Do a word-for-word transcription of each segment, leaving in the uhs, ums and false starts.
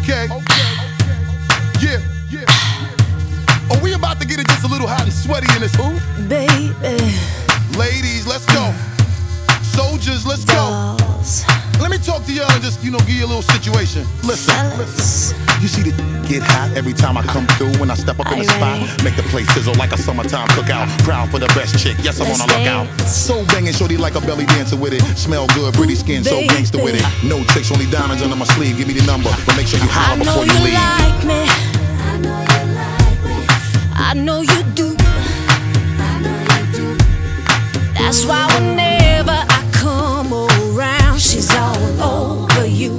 Okay. Yeah, yeah. Oh, we about to get it just a little hot and sweaty in this. Ooh, baby. Ladies, let's go. Soldiers, let's go. Dolls. Let me talk to y'all and just, you know, give you a little situation. Listen, listen. You see the get hot every time I come through. When I step up in the spot, make the place sizzle like a summertime cookout. Proud for the best chick, yes, I'm on a lookout. So banging, shorty like a belly dancer with it. Smell good, pretty skin, so gangster with it. No tricks, only diamonds under my sleeve. Give me the number, but make sure you holler before you leave. I know you like me. I know you like me. I know you do. I know you do. That's why whenever I come around, she's all over you.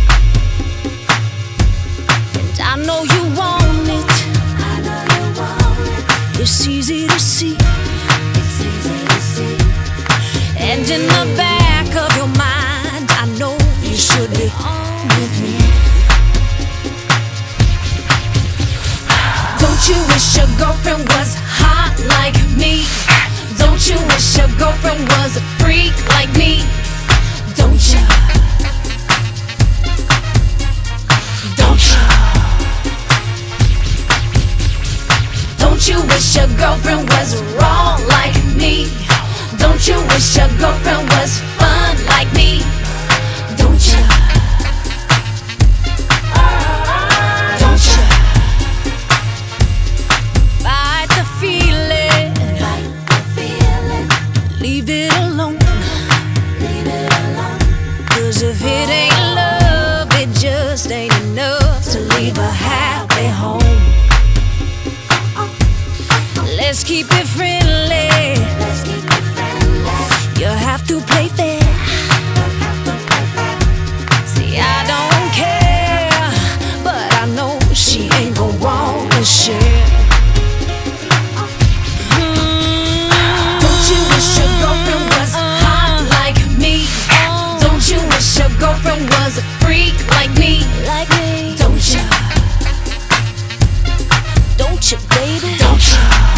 And I know you want it. I know you want it. It's easy to see. It's easy to see. And in the back of your mind, I know you should be on with me. Don't you wish your girlfriend was hot like me? Don't you wish your girlfriend was a freak like me? Don't you? Don't you? Don't you wish your girlfriend was raw like me? Don't you wish your girlfriend was fun like me? Don't you? Don't you? Fight the feeling. Fight the feeling. Leave it alone. Leave it alone. 'Cause if it ain't love, it just ain't enough to leave a happy home. Let's keep it friendly. Let's keep it friendly. You have to play fair. See, I don't care, but I know she ain't gon' wanna share. Mm. Don't you wish your girlfriend was hot like me? Don't you wish your girlfriend was a freak like me? Like me. Don't you? Don't you, baby? Don't you?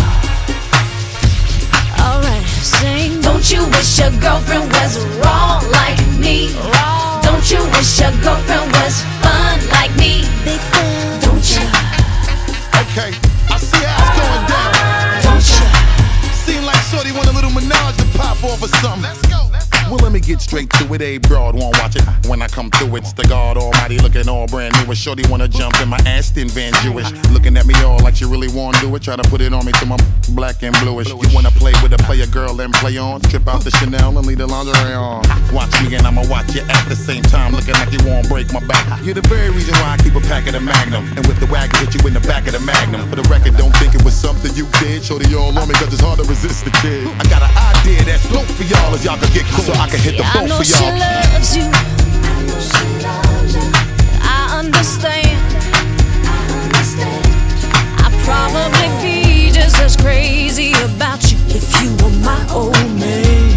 Don't you wish your girlfriend was raw like me? Raw. Don't you wish your girlfriend was fun like me? Big fun. Don't you? Okay, I see how it's going down. Don't you? Seem like shorty want a little menage to pop off or something. Let's go. Well, let me get straight to it. A broad won't watch it. When I come through, it's the God Almighty looking all brand new. A shorty wanna jump in my Aston Van Jewish, looking at me all like you really wanna do it. Try to put it on me till my black and bluish. You wanna play with a player girl and play on? Trip out the Chanel and leave the lingerie on. Watch me and I'ma watch you at the same time, looking like you won't break my back. You're the very reason why I keep a pack of the Magnum, and with the wagon hit you in the back of the Magnum. For the record, don't think it was something you did. Shorty all on me 'cause it's hard to resist the kid. I got an idea that's dope for y'all, as y'all could get cool, so I can hit the boat. I know she loves you. I know she loves you. I understand. I understand. I'd probably be just as crazy about you if you were my old man.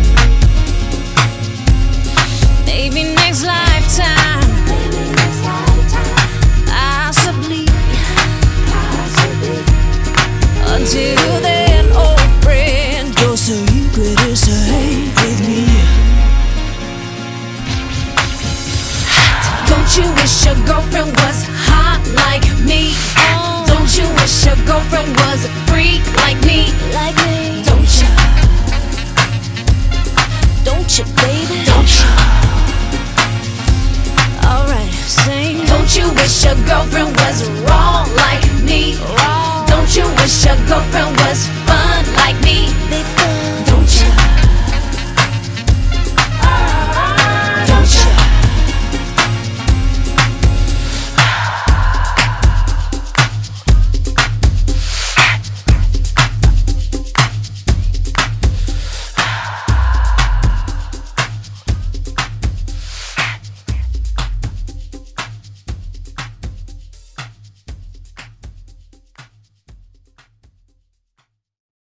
Maybe next lifetime. Maybe next lifetime. Possibly. Possibly. Until then, old friend, your secret is safe with me. Don't you wish your girlfriend was hot like me? Don't you wish your girlfriend was a freak like me? Like me. Don't you? Don't you, baby? Don't you? Alright, sing. Don't you wish your girlfriend was raw like me? Raw. Don't you wish your girlfriend was